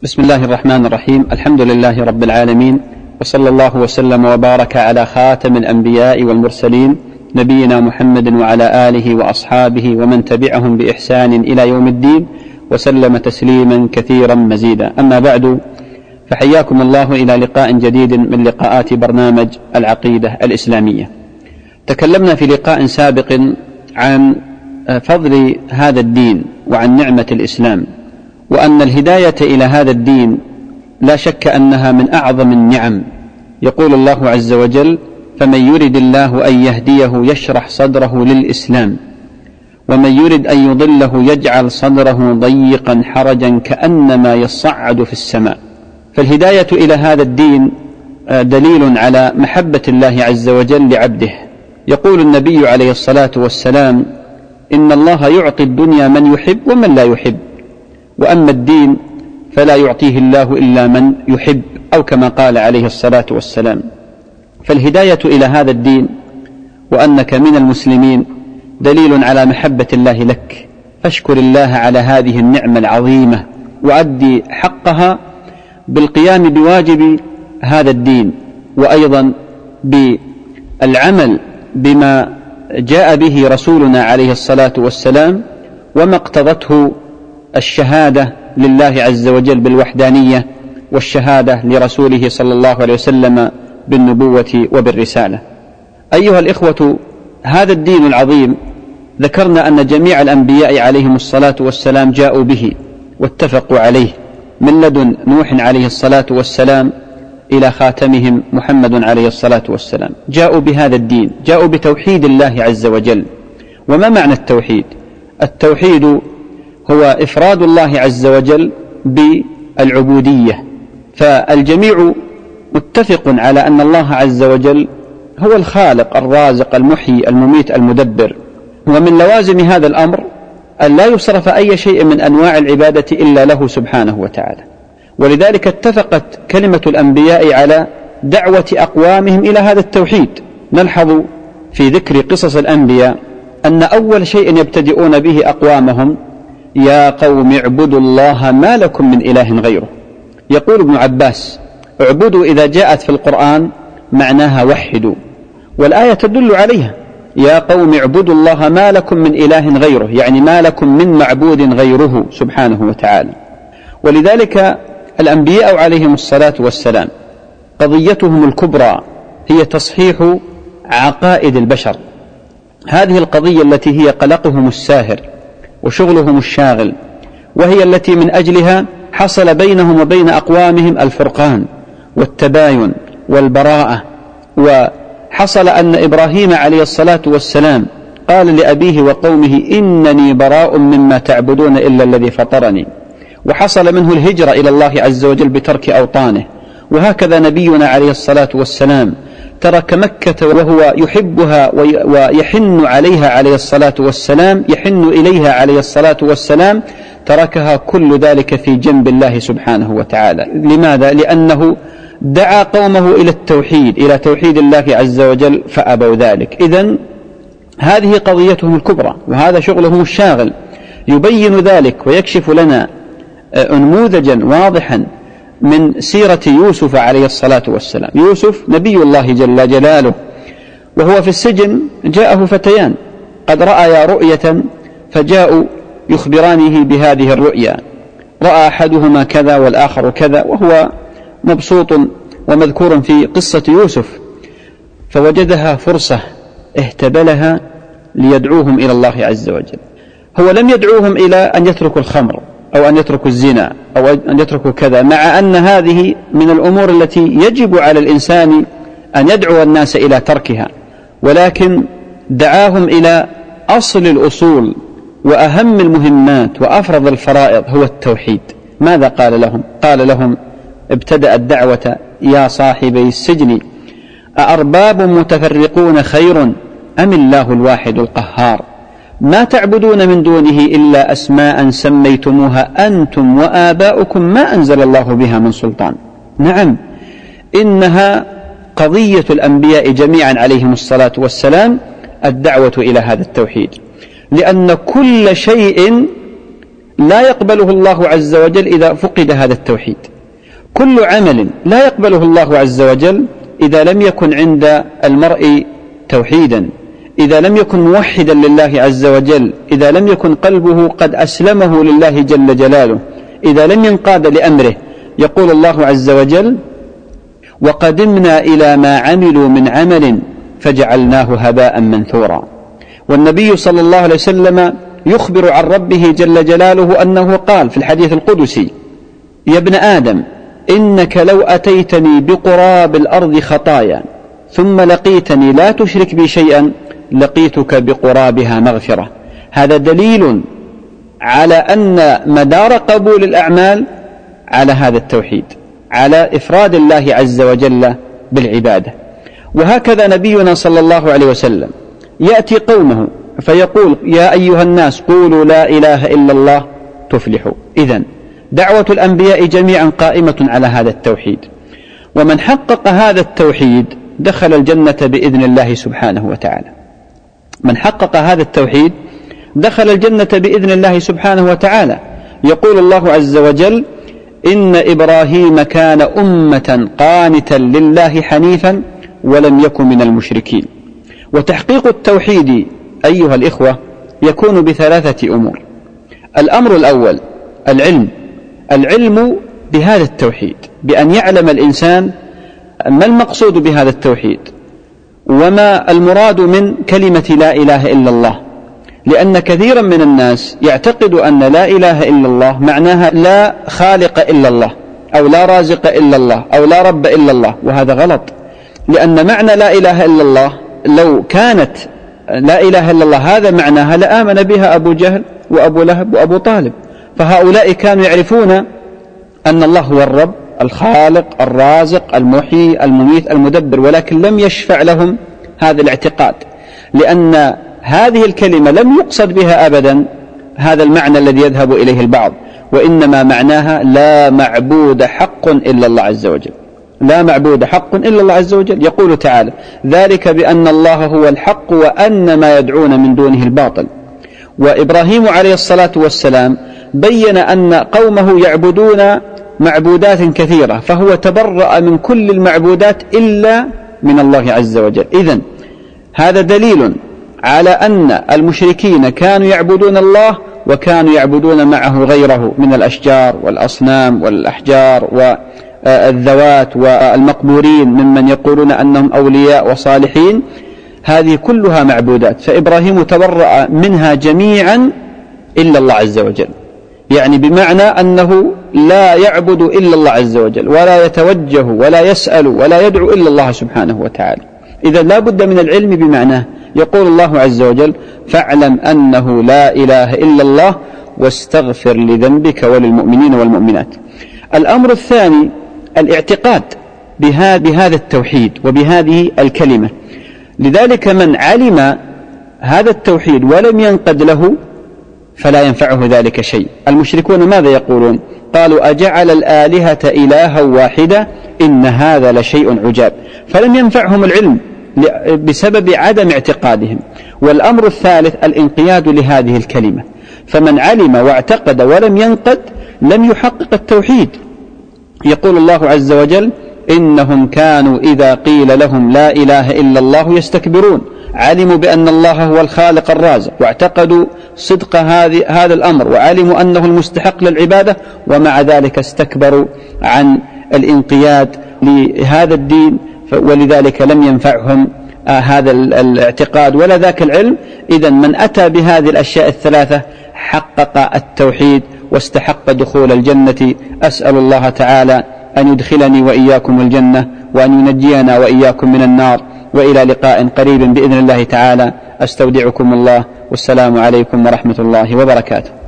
بسم الله الرحمن الرحيم. الحمد لله رب العالمين، وصلى الله وسلم وبارك على خاتم الأنبياء والمرسلين نبينا محمد وعلى آله وأصحابه ومن تبعهم بإحسان إلى يوم الدين، وسلم تسليما كثيرا مزيدا. أما بعد، فحياكم الله إلى لقاء جديد من لقاءات برنامج العقيدة الإسلامية. تكلمنا في لقاء سابق عن فضل هذا الدين وعن نعمة الإسلام، وأن الهداية إلى هذا الدين لا شك أنها من أعظم النعم. يقول الله عز وجل: فمن يرد الله أن يهديه يشرح صدره للإسلام، ومن يرد أن يضله يجعل صدره ضيقا حرجا كأنما يصعد في السماء. فالهداية إلى هذا الدين دليل على محبة الله عز وجل لعبده. يقول النبي عليه الصلاة والسلام: إن الله يعطي الدنيا من يحب ومن لا يحب، وأما الدين فلا يعطيه الله إلا من يحب، أو كما قال عليه الصلاة والسلام. فالهداية إلى هذا الدين وأنك من المسلمين دليل على محبة الله لك، فاشكر الله على هذه النعمة العظيمة، وأدي حقها بالقيام بواجب هذا الدين، وأيضا بالعمل بما جاء به رسولنا عليه الصلاة والسلام، وما اقتضته الشهادة لله عز وجل بالوحدانية، والشهادة لرسوله صلى الله عليه وسلم بالنبوة وبالرسالة. أيها الإخوة، هذا الدين العظيم ذكرنا أن جميع الأنبياء عليهم الصلاة والسلام جاءوا به واتفقوا عليه، من لدن نوح عليه الصلاة والسلام إلى خاتمهم محمد عليه الصلاة والسلام. جاءوا بهذا الدين، جاءوا بتوحيد الله عز وجل. وما معنى التوحيد؟ التوحيد هو إفراد الله عز وجل بالعبودية. فالجميع متفق على أن الله عز وجل هو الخالق الرازق المحيي المميت المدبر، ومن لوازم هذا الأمر أن لا يصرف أي شيء من أنواع العبادة إلا له سبحانه وتعالى. ولذلك اتفقت كلمة الأنبياء على دعوة أقوامهم إلى هذا التوحيد. نلحظ في ذكر قصص الأنبياء أن أول شيء يبتدئون به أقوامهم: يا قوم اعبدوا الله ما لكم من إله غيره. يقول ابن عباس: اعبدوا إذا جاءت في القرآن معناها وحدوا، والآية تدل عليها: يا قوم اعبدوا الله ما لكم من إله غيره، يعني ما لكم من معبود غيره سبحانه وتعالى. ولذلك الأنبياء عليهم الصلاة والسلام قضيتهم الكبرى هي تصحيح عقائد البشر. هذه القضية التي هي قلقهم الساهر وشغلهم الشاغل، وهي التي من أجلها حصل بينهم وبين أقوامهم الفرقان والتباين والبراءة. وحصل أن إبراهيم عليه الصلاة والسلام قال لأبيه وقومه: إنني براء مما تعبدون إلا الذي فطرني. وحصل منه الهجرة إلى الله عز وجل بترك أوطانه. وهكذا نبينا عليه الصلاة والسلام ترك مكة وهو يحبها ويحن عليها عليه الصلاة والسلام، يحن إليها عليه الصلاة والسلام، تركها كل ذلك في جنب الله سبحانه وتعالى. لماذا؟ لأنه دعا قومه إلى التوحيد، إلى توحيد الله عز وجل، فأبوا ذلك. إذن هذه قضيتهم الكبرى، وهذا شغلهم الشاغل. يبين ذلك ويكشف لنا نموذجا واضحا من سيرة يوسف عليه الصلاة والسلام. يوسف نبي الله جل جلاله، وهو في السجن جاءه فتيان قد رأيا رؤية، فجاءوا يخبرانه بهذه الرؤيا. رأى أحدهما كذا والآخر كذا، وهو مبسوط ومذكور في قصة يوسف. فوجدها فرصة اهتبلها ليدعوهم إلى الله عز وجل. هو لم يدعوهم إلى أن يتركوا الخمر أو أن يتركوا الزنا أو أن يتركوا كذا، مع أن هذه من الأمور التي يجب على الإنسان أن يدعو الناس إلى تركها، ولكن دعاهم إلى أصل الأصول وأهم المهمات وأفرض الفرائض، هو التوحيد. ماذا قال لهم؟ قال لهم: ابتدأ الدعوة: يا صاحبي السجن أأرباب متفرقون خير أم الله الواحد القهار؟ ما تعبدون من دونه إلا أسماء سميتموها أنتم وآباؤكم ما أنزل الله بها من سلطان. نعم، إنها قضية الأنبياء جميعا عليهم الصلاة والسلام، الدعوة إلى هذا التوحيد، لأن كل شيء لا يقبله الله عز وجل إذا فقد هذا التوحيد. كل عمل لا يقبله الله عز وجل إذا لم يكن عند المرء توحيدا، إذا لم يكن موحدا لله عز وجل، إذا لم يكن قلبه قد أسلمه لله جل جلاله، إذا لم ينقاد لأمره. يقول الله عز وجل: وقدمنا إلى ما عملوا من عمل فجعلناه هباء منثورا. والنبي صلى الله عليه وسلم يخبر عن ربه جل جلاله أنه قال في الحديث القدسي: يا ابن آدم إنك لو أتيتني بقراب الأرض خطايا ثم لقيتني لا تشرك بي شيئا لقيتك بقرابها مغفرة. هذا دليل على أن مدار قبول الأعمال على هذا التوحيد، على إفراد الله عز وجل بالعبادة. وهكذا نبينا صلى الله عليه وسلم يأتي قومه فيقول: يا أيها الناس قولوا لا إله إلا الله تفلحوا. إذن دعوة الأنبياء جميعا قائمة على هذا التوحيد، ومن حقق هذا التوحيد دخل الجنة بإذن الله سبحانه وتعالى. من حقق هذا التوحيد دخل الجنة بإذن الله سبحانه وتعالى. يقول الله عز وجل: إن إبراهيم كان أمة قانتا لله حنيفا ولم يكن من المشركين. وتحقيق التوحيد أيها الإخوة يكون بثلاثة أمور. الأمر الأول العلم بهذا التوحيد، بأن يعلم الإنسان ما المقصود بهذا التوحيد وما المراد من كلمة لا إله إلا الله. لأن كثيرا من الناس يعتقد أن لا إله إلا الله معناها لا خالق إلا الله، أو لا رازق إلا الله، أو لا رب إلا الله، وهذا غلط. لأن معنى لا إله إلا الله لو كانت لا إله إلا الله هذا معناها لآمن بها أبو جهل وأبو لهب وأبو طالب، فهؤلاء كانوا يعرفون أن الله هو الرب الخالق الرازق المحيي المميت المدبر، ولكن لم يشفع لهم هذا الاعتقاد، لأن هذه الكلمة لم يقصد بها أبدا هذا المعنى الذي يذهب إليه البعض، وإنما معناها لا معبود حق إلا الله عز وجل. لا معبود حق إلا الله عز وجل. يقول تعالى: ذلك بأن الله هو الحق وأن ما يدعون من دونه الباطل. وإبراهيم عليه الصلاة والسلام بين أن قومه يعبدون معبودات كثيرة، فهو تبرأ من كل المعبودات إلا من الله عز وجل. إذن هذا دليل على أن المشركين كانوا يعبدون الله وكانوا يعبدون معه غيره من الأشجار والأصنام والأحجار والذوات والمقبورين ممن يقولون أنهم أولياء وصالحين. هذه كلها معبودات، فإبراهيم تبرأ منها جميعا إلا الله عز وجل، يعني بمعنى أنه لا يعبد إلا الله عز وجل، ولا يتوجه ولا يسأل ولا يدعو إلا الله سبحانه وتعالى. إذا لا بد من العلم بمعناه. يقول الله عز وجل: فاعلم أنه لا إله إلا الله واستغفر لذنبك وللمؤمنين والمؤمنات. الأمر الثاني الاعتقاد بهذا التوحيد وبهذه الكلمة. لذلك من علم هذا التوحيد ولم ينقد له فلا ينفعه ذلك شيء. المشركون ماذا يقولون؟ قالوا: أجعل الآلهة إلها واحدة إن هذا لشيء عجاب. فلم ينفعهم العلم بسبب عدم اعتقادهم. والأمر الثالث الانقياد لهذه الكلمة. فمن علم واعتقد ولم ينقد لم يحقق التوحيد. يقول الله عز وجل: إنهم كانوا إذا قيل لهم لا إله إلا الله يستكبرون. علموا بأن الله هو الخالق الرازق، واعتقدوا صدق هذا الأمر، وعلموا أنه المستحق للعبادة، ومع ذلك استكبروا عن الانقياد لهذا الدين، ولذلك لم ينفعهم هذا الاعتقاد ولا ذاك العلم. إذن من أتى بهذه الأشياء الثلاثة حقق التوحيد واستحق دخول الجنة. أسأل الله تعالى أن يدخلني وإياكم الجنة، وأن ينجينا وإياكم من النار. وإلى لقاء قريب بإذن الله تعالى. أستودعكم الله، والسلام عليكم ورحمة الله وبركاته.